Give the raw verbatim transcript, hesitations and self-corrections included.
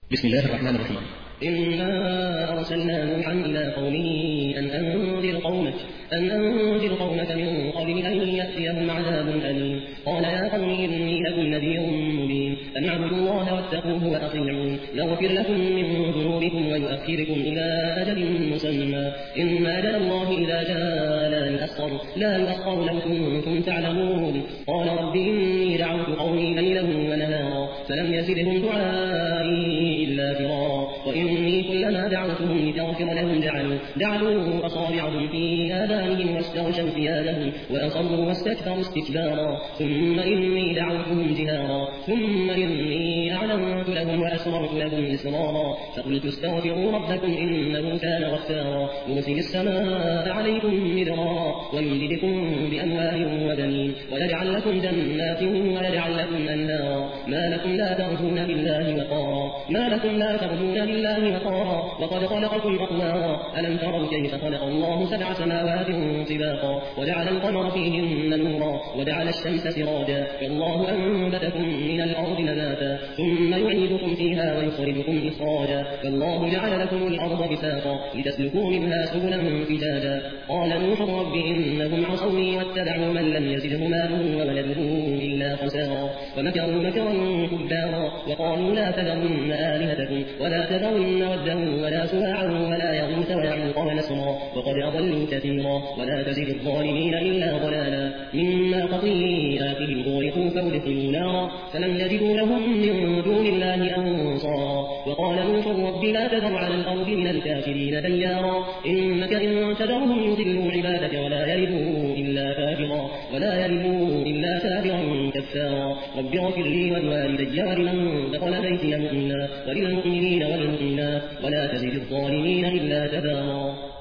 بسم الله الرحمن الرحيم. إنا أرسلنا نوحا إلى قومه أن أنذر قومك أن أنذر قومك من قبل أن يأتيهم عذاب أليم. قال يا قوم إني لكم نذير مبين أن اعبدوا الله واتقوه وأطيعون يغفر لكم من ذنوبكم ويؤخركم إلى أجل مسمى إن أجل الله إذا جاء لا يؤخر لا يؤخر لو كنتم تعلمون. قال رب إني دعوت قومي ليلا ونهارا فلم يزدهم دعائي إلا فرارا وإني كلما دعوتهم لتغفر لهم جعلوا جعلوا أصابعهم في آذانهم واستغشوا ثيابهم وأصروا واستكبروا استكبارا ثم إني دعوتهم جهارا ثم إني أعلنت لهم وأسررت لهم إسرارا فقلت استغفروا ربكم إنه كان غفارا يرسل السماء عليكم مدرارا ويمددكم بأموال وبنين ويجعل لكم جنات ويجعل لكم أنهارا ما لكم لا ترجون لله وقارا ما لكم لا ترجون لله وقارا وقد خلقكم أطوارا ألم تروا كيف خلق الله سبع سماوات طباقا وجعل القمر فيهن نورا وجعل الشمس سراجا والله أنبتكم من الأرض نباتا ثم يعيدكم فيها ويخرجكم إخراجا والله جعل لكم الأرض بساطا لتسلكوا منها سبلا فجاجا. قال نوح رب إنهم عصوني واتبعوا من لم يزده ماله وولده إلا خسارا ومكروا مكرا كبارا وقالوا لا تذرن آلهتكم ولا تذرن ودا ولا سواعا ولا يغوث ويعوق ونسرا وقد أضلوا كثيرا ولا تزد الظالمين إلا ضلالا مما خطيئاتهم غرقوا فأدخلوا نارا فلم يجدوا لهم من دون الله أنصارا. وقال نوح رب لا تذر على الأرض من الكافرين ديارا إنك إن تذرهم يضلوا عبادك ولا يلدوا إلا كافرا ولا يلدوا إلا كافرا كفارا. رب اغفر لي ولوالدي ولمن دخل بيتي مؤمنا وللمؤمنين والمؤمنات ولا تزد الظالمين إلا تبارا.